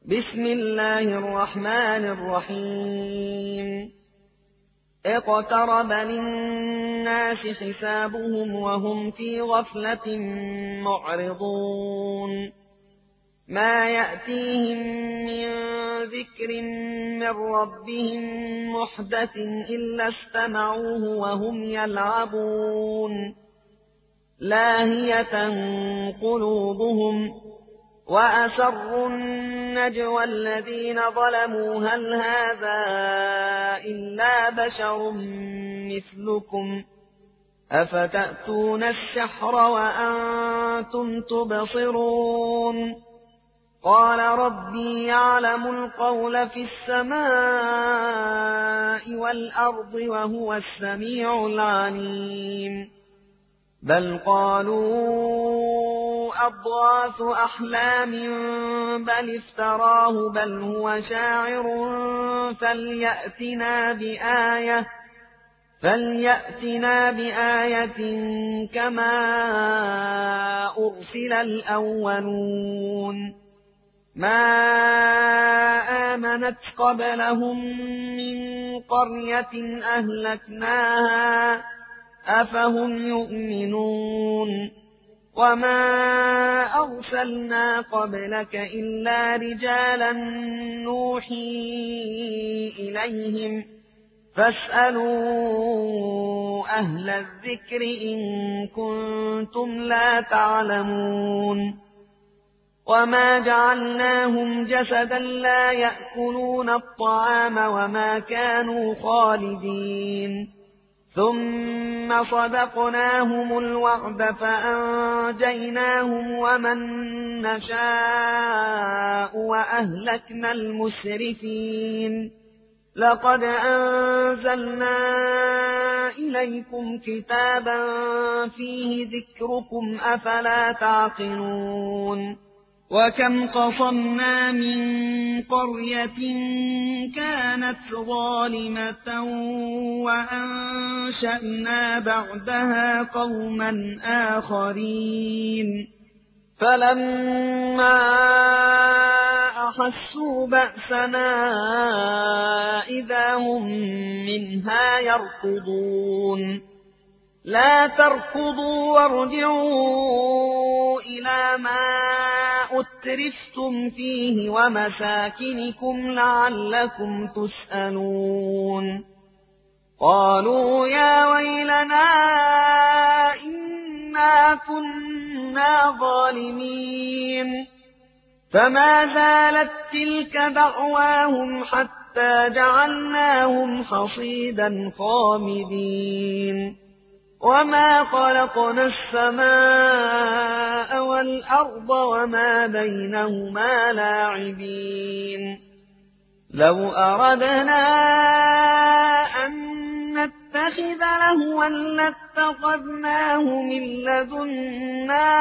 بسم الله الرحمن الرحيم اقترب للناس حسابهم وهم في غفلة معرضون ما يأتيهم من ذكر من ربهم محدث إلا استمعوه وهم يلعبون لاهية قلوبهم وأسروا النجوى الذين ظلموا هل هذا إلا بشر مثلكم أفتأتون السحر وأنتم تبصرون قال ربي يعلم القول في السماء والأرض وهو السميع العليم بل قالوا أضغاث أحلام بل افتراه بل هو شاعر فليأتنا بآية كما أرسل الأولون ما آمنت قبلهم من قرية أهلكناها أفهم يؤمنون وما أرسلنا قبلك إلا رجالا نوحي إليهم فاسألوا أهل الذكر إن كنتم لا تعلمون وما جعلناهم جسدا لا يأكلون الطعام وما كانوا خالدين ثم صدقناهم الوعد فأنجيناهم ومن نشاء وأهلكنا المسرفين لقد أنزلنا إليكم كتابا فيه ذكركم أفلا تعقلون وكم قصمنا من قرية كانت ظالمة وأنشأنا بعدها قوما آخرين فلما أحسوا بأسنا إذا هم منها يركضون لا تركضوا وارجعوا إلى ما أترفتم فيه ومساكنكم لعلكم تسألون قالوا يا ويلنا إنا كنا ظالمين فما زالت تلك دعواهم حتى جعلناهم حصيدا خامدين وما خلقنا السماء والأرض وما بينهما لاعبين لو أردنا أن نتخذ لهوا لاتخذناه من لدنا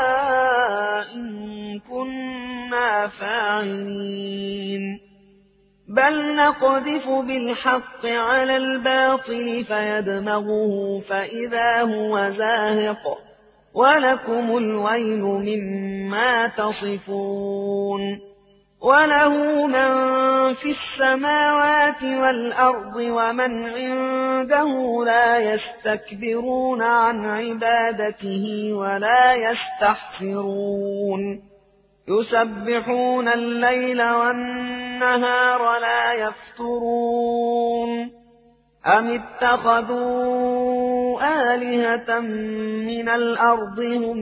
إن كنا فاعلين بل نقذف بالحق على الباطل فيدمغه فإذا هو زاهق ولكم الويل مما تصفون وله من في السماوات والأرض ومن عنده لا يستكبرون عن عبادته ولا يستحسرون يسبحون الليل والنهار لا يفترون أم اتخذوا آلهة من الأرض هم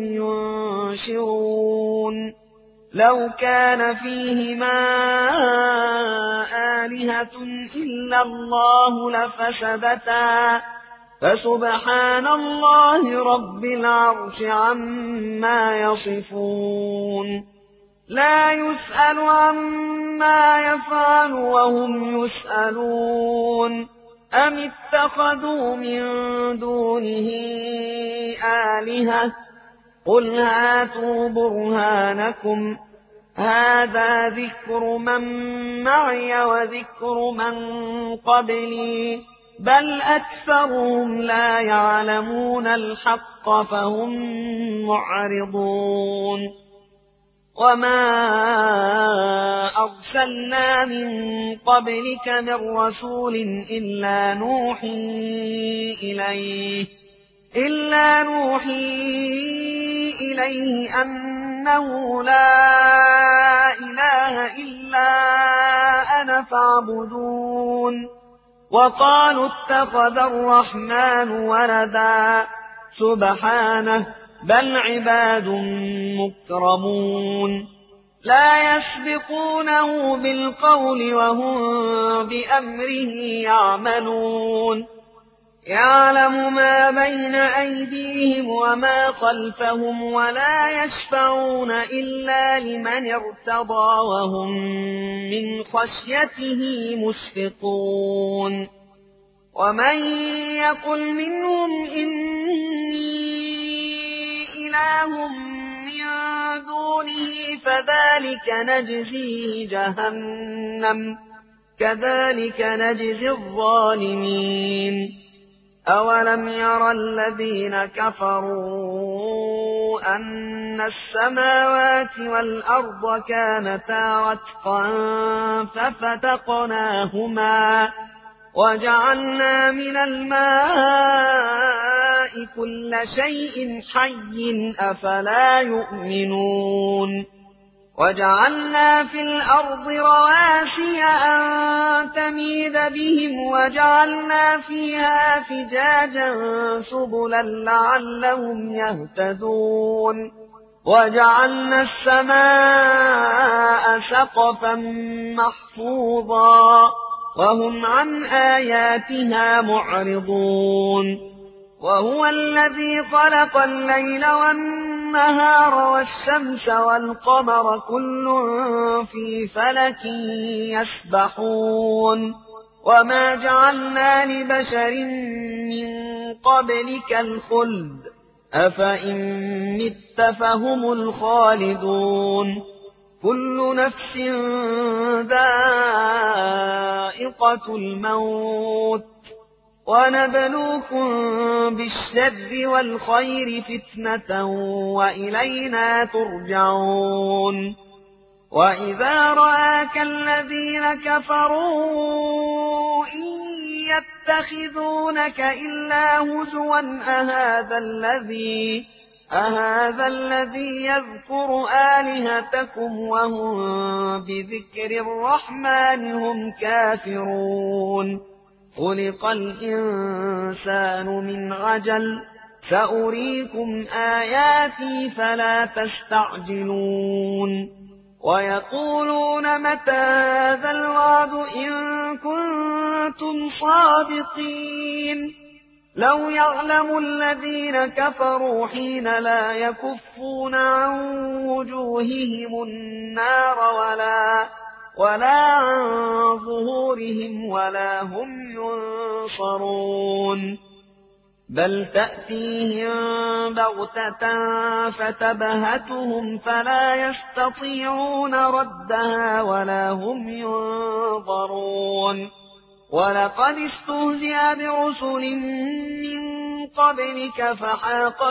ينشرون لو كان فيهما آلهة إلا الله لفسدتا فسبحان الله رب العرش عما يصفون لا يسأل عما يفعل وهم يسألون أم اتخذوا من دونه آلهة قل هاتوا برهانكم هذا ذكر من معي وذكر من قبلي بل أكثرهم لا يعلمون الحق فهم معرضون وما أرسلنا من قبلك من رسول إلا نوحي إليه أنه لا إله إلا أنا فاعبدون وقالوا اتخذ الرحمن ولدا سبحانه بل عباد مكرمون لا يسبقونه بالقول وهم بأمره يعملون يعلم ما بين أيديهم وما خلفهم ولا يشفعون إلا لمن ارتضى وهم من خشيته مشفقون ومن يقل منهم إني إله من دونه فذلك نجزيه جهنم كذلك نجزي الظالمين أولم ير الذين كفروا أن السماوات والأرض كانتا رتقا ففتقناهما وجعلنا من الماء كل شيء حي أفلا يؤمنون وجعلنا في الأرض رواسي أن تميد بهم وجعلنا فيها فجاجا سبلا لعلهم يهتدون وجعلنا السماء سقفا محفوظا وهم عن آياتها معرضون وهو الذي خلق الليل والنهار والشمس والقمر كل في فلك يسبحون وما جعلنا لبشر من قبلك الخلد أفإن مت فهم الخالدون كل نفس ذائقة الموت ونبلوكم بالشر والخير فتنة وإلينا ترجعون وإذا رآك الذين كفروا إن يتخذونك إلا هزوا أهذا الذي يذكر آلهتكم وهم بذكر الرحمن هم كافرون خلق الإنسان من عجل سأريكم آياتي فلا تستعجلون ويقولون متى هذا الوعد إن كنتم صادقين لو يعلم الذين كفروا حين لا يكفون عن وجوههم النار ولا عن ظهورهم ولا هم ينصرون بل تأتيهم بغتة فتبهتهم فلا يستطيعون ردها ولا هم ينظرون ولقد استهزئ برسل من قبلك فحاق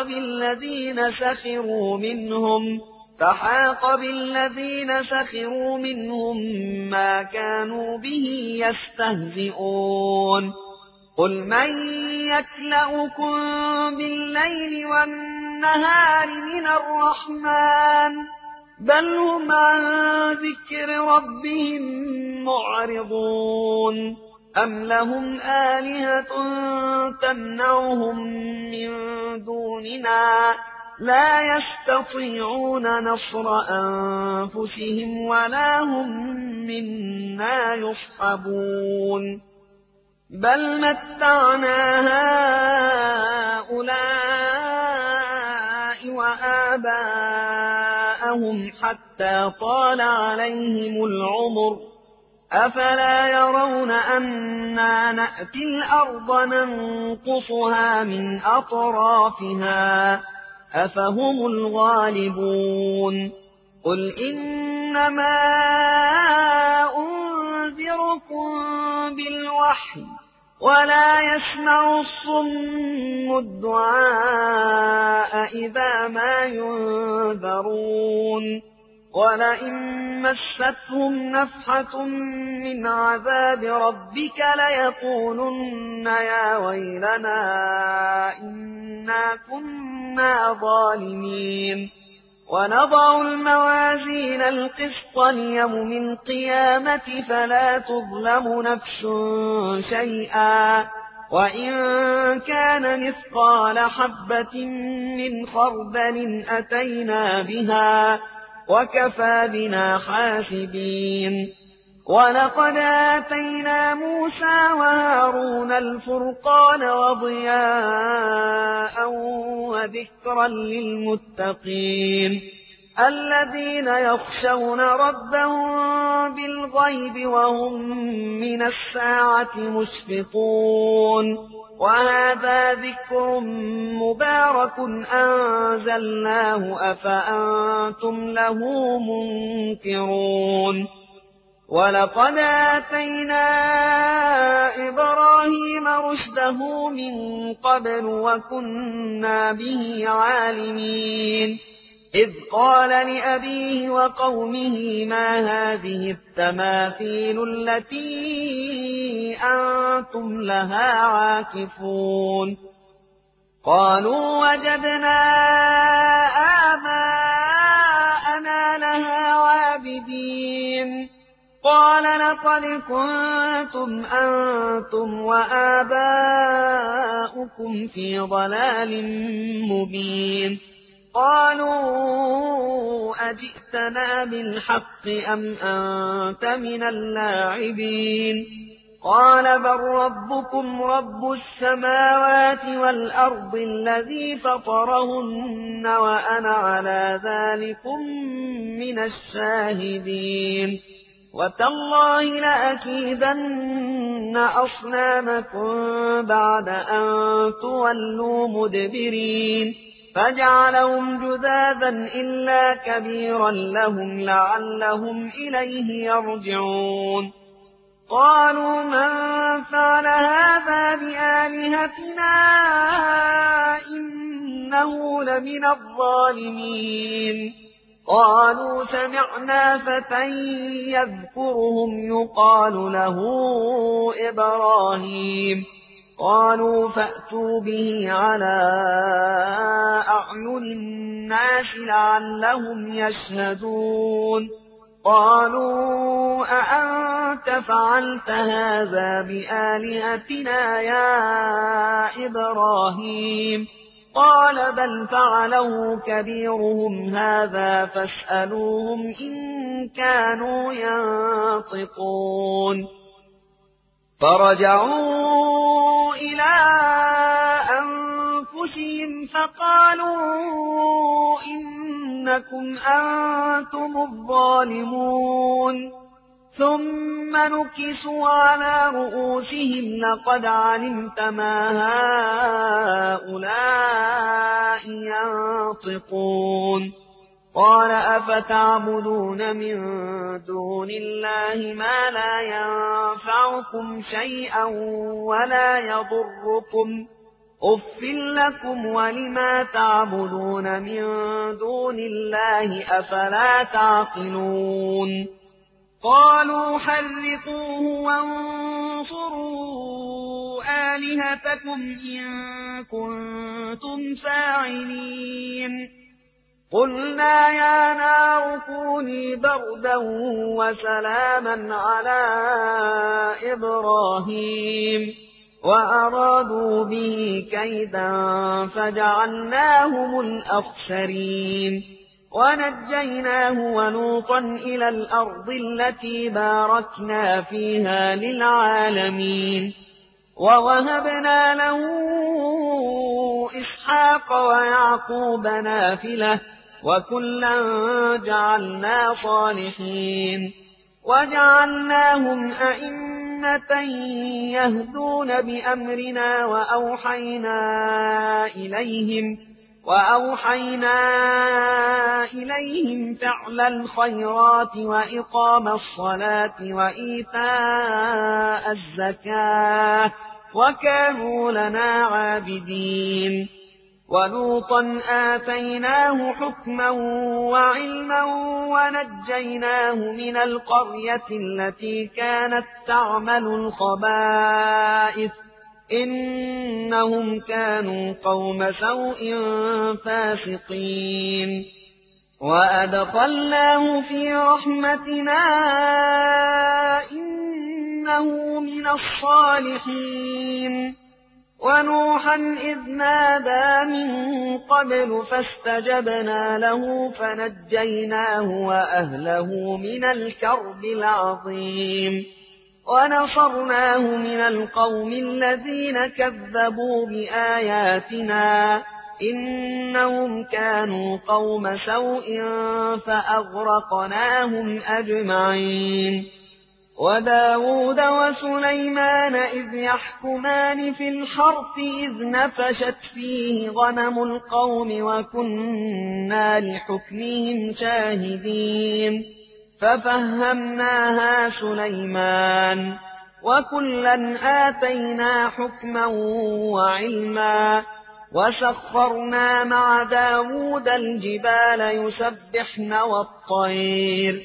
بالذين سخروا منهم ما كانوا به يستهزئون قل من يكلؤكم بالليل والنهار من الرحمن بل هم عن ذكر ربهم معرضون أم لهم آلهة تمنعهم من دوننا لا يستطيعون نصر أنفسهم ولا هم منا يصحبون بل متعنا هؤلاء وآباءهم حتى طال عليهم العمر أفلا يرون أنا نأتي الأرض ننقصها من أطرافها أفهم الغالبون قل إنما أنذركم بالوحي ولا يسمع الصم الدعاء إذا ما ينذرون ولئن مستهم نفحة من عذاب ربك ليقولن يا ويلنا إنا كنا ظالمين. ونضع الموازين القسط ليوم القيامة فلا تظلم نفس شيئا وإن كان مثقال حبة من خردل أتينا بها وكفى بنا حاسبين. ولقد آتينا موسى وهارون الفرقان وضياء وذكرا للمتقين الذين يخشون ربهم بالغيب وهم من الساعة مشفقون. وهذا ذكر مبارك أنزلناه أفأنتم له منكرون. ولقد آتينا إبراهيم رشده من قبل وكنا به عالمين إذ قال لأبيه وقومه ما هذه التماثيل التي أنتم لها عاكفون. قالوا وجدنا آباءنا لها عابدين. قال لقد كنتم أنتم وآباؤكم في ضلال مبين. قالوا أجئتنا بالحق أم أنت من اللاعبين. قال بل ربكم رب السماوات والأرض الذي فطرهن وأنا على ذلكم من الشاهدين. وتالله لأكيدن أصنامكم بعد أن تولوا مدبرين. فجعلهم جذاذا إلا كبيرا لهم لعلهم إليه يرجعون. قالوا من فعل هذا بآلهتنا إنه لمن الظالمين. قالوا سمعنا فتى يذكرهم يقال له إبراهيم. قالوا فأتوا به على أعين الناس لعلهم يشهدون. قالوا أأنت فعلت هذا بآلهتنا يا إبراهيم؟ قال بل فعله كبيرهم هذا فاسألوهم إن كانوا ينطقون. فرجعوا إلى أنفسهم فقالوا إنكم أنتم الظالمون. ثم نكسوا على رؤوسهم لقد علمت ما هؤلاء ينطقون. قال أفتعبدون من دون الله ما لا ينفعكم شيئا ولا يضركم أف لكم ولما تعبدون من دون الله أفلا تعقلون. قالوا حرقوه وانصروا آلهتكم إن كنتم فاعلين. قلنا يا نار كوني بردا وسلاما على إبراهيم وأرادوا به كيدا فجعلناهم الأخسرين. ونجيناه ولوطا إلى الأرض التي باركنا فيها للعالمين. ووهبنا له إسحاق ويعقوب نافلة وكلا جعلنا صالحين. وجعلناهم أئمة يهدون بأمرنا وأوحينا إليهم فعل الخيرات وإقام الصلاة وإيتاء الزكاة وكانوا لنا عابدين. ولوطا آتيناه حكما وعلما ونجيناه من القرية التي كانت تعمل الخبائث إنهم كانوا قوم سوء فاسقين وأدخلناه في رحمتنا إنه من الصالحين ونوحا إذ نادى من قبل فاستجبنا له فنجيناه وأهله من الكرب العظيم ونصرناه من القوم الذين كذبوا بآياتنا إنهم كانوا قوم سوء فأغرقناهم أجمعين وداود وسليمان إذ يحكمان في الحرث إذ نفشت فيه غنم القوم وكنا لحكمهم شاهدين ففهمناها سليمان وكلا آتينا حكما وعلما وسخرنا مع داود الجبال يسبحن والطير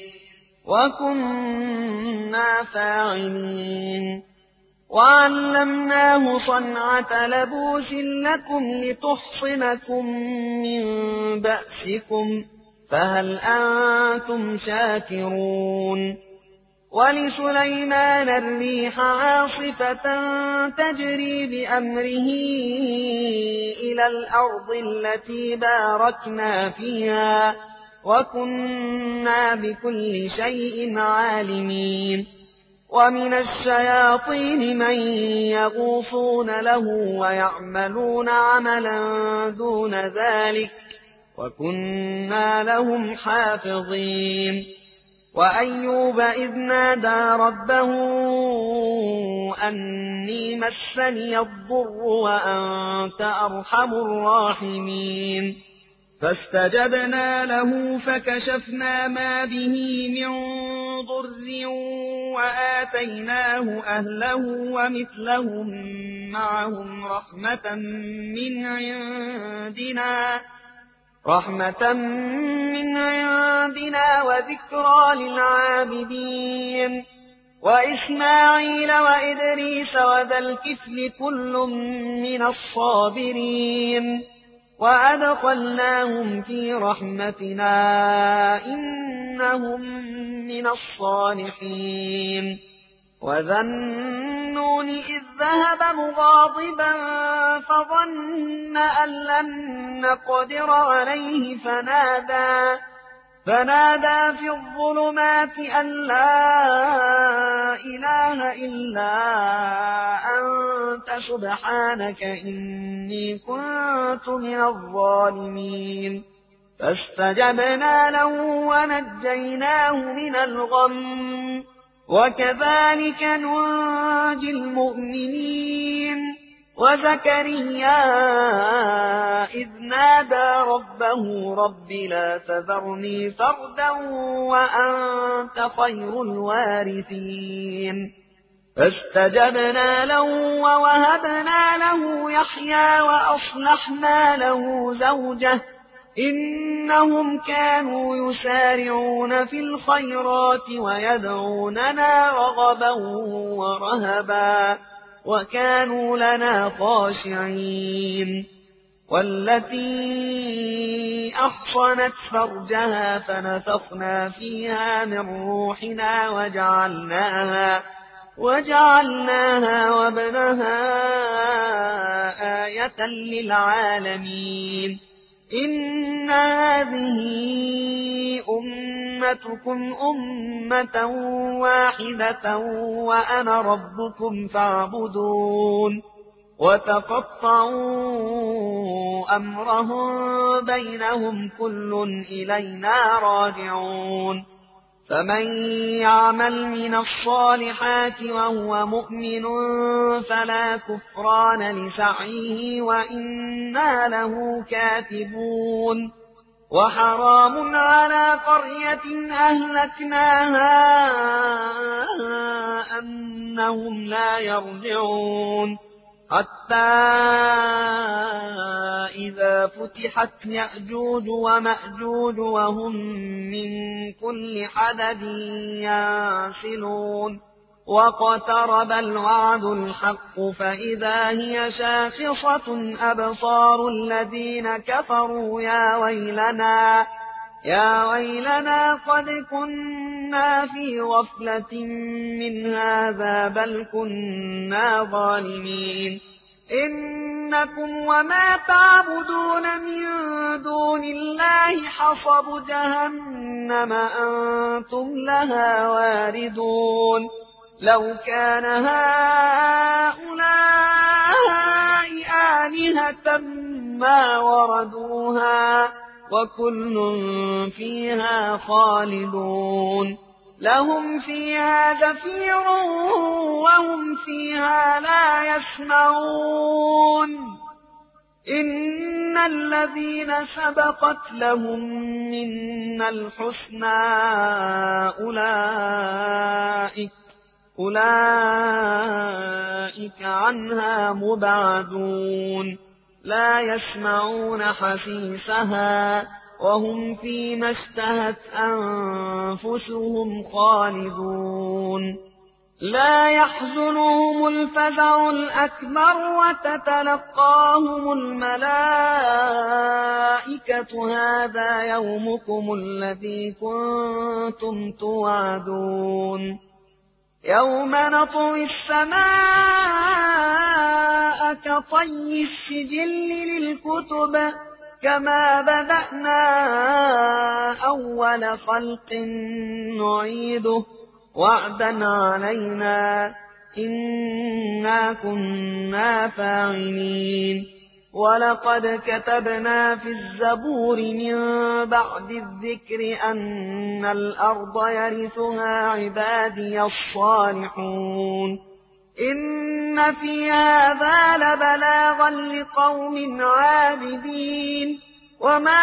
وكنا فاعلين وعلمناه صنعة لبوس لكم لتحصنكم من بأسكم فهل أنتم شاكرون ولسليمان الريح عاصفة تجري بأمره إلى الأرض التي باركنا فيها وكنا بكل شيء عالمين ومن الشياطين من يغوصون له ويعملون عملا دون ذلك وكنا لهم حافظين وأيوب إذ نادى ربه أني مسني الضر وأنت أرحم الراحمين فاستجبنا له فكشفنا ما به من ضر وآتيناه أهله ومثلهم معهم رحمة من عندنا وذكرى للعابدين وإسماعيل وإدريس وذا الكفل كل من الصابرين وأدخلناهم في رحمتنا إنهم من الصالحين وذا النون إذ ذهب مغاضبا فظن أن لن نقدر عليه فنادى في الظلمات أن لا إله إلا أنت سبحانك إني كنت من الظالمين فاستجبنا له ونجيناه من الغم وكذلك ننجي المؤمنين وزكريا إذ نادى ربه رب لا تذرني فردا وأنت خير الوارثين فاستجبنا له ووهبنا له يحيى وأصلحنا له زوجه إنهم كانوا يسارعون في الخيرات ويدعوننا رغبا ورهبا وكانوا لنا خاشعين والتي أحصنت فرجها فنفخنا فيها من روحنا وجعلناها وابنها آية للعالمين إن هذه أمتكم أمة واحدة وأنا ربكم فاعبدون وتقطعوا أمرهم بينهم كل إلينا راجعون فمن يعمل من الصالحات وهو مؤمن فلا كفران لسعيه وإنا له كاتبون وحرام على قرية أهلكناها أنهم لا يرجعون حتى إذا فتحت يأجوج ومأجوج وهم من كل حدب ينسلون واقترب الوعد الحق فإذا هي شاخصة أبصار الذين كفروا يا ويلنا قد كنا في غفلة من هذا بل كنا ظالمين إنكم وما تعبدون من دون الله حصب جهنم أنتم لها واردون لو كان هؤلاء آلهة ما وردوها وكل فيها خالدون لهم فيها زفير وهم فيها لا يسمعون إن الذين سبقت لهم منا الحسنى أولئك عنها مبعدون لا يسمعون حسيسها وهم فيما اشتهت أنفسهم خالدون لا يحزنهم الفزع الأكبر وتتلقاهم الملائكة هذا يومكم الذي كنتم توعدون يوم نطوي السماء كطي السجل للكتب كما بدأنا أول خلق نعيده وعدا علينا إنا كنا فاعلين ولقد كتبنا في الزبور من بعد الذكر أن الأرض يرثها عبادي الصالحون إن في هذا لبلاغا لقوم عابدين وما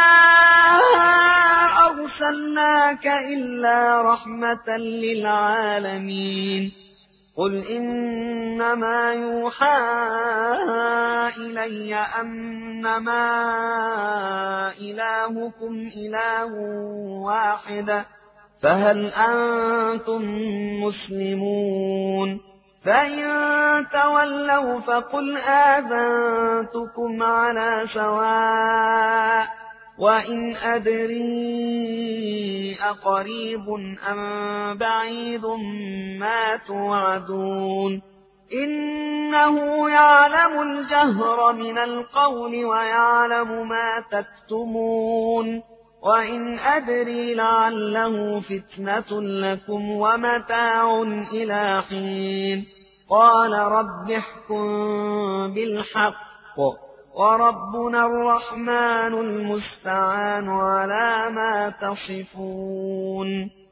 أرسلناك إلا رحمة للعالمين قل إنما يوحى إلي أنما إلهكم إله واحد فهل أنتم مسلمون فإن تولوا فقل آذنتكم على سواء وإن أدري أقريب أم بعيد ما توعدون إنه يعلم الجهر من القول ويعلم ما تكتمون وإن أدري لعله فتنة لكم ومتاع إلى حين قال رب احكم بالحق وربنا الرحمن المستعان على ما تصفون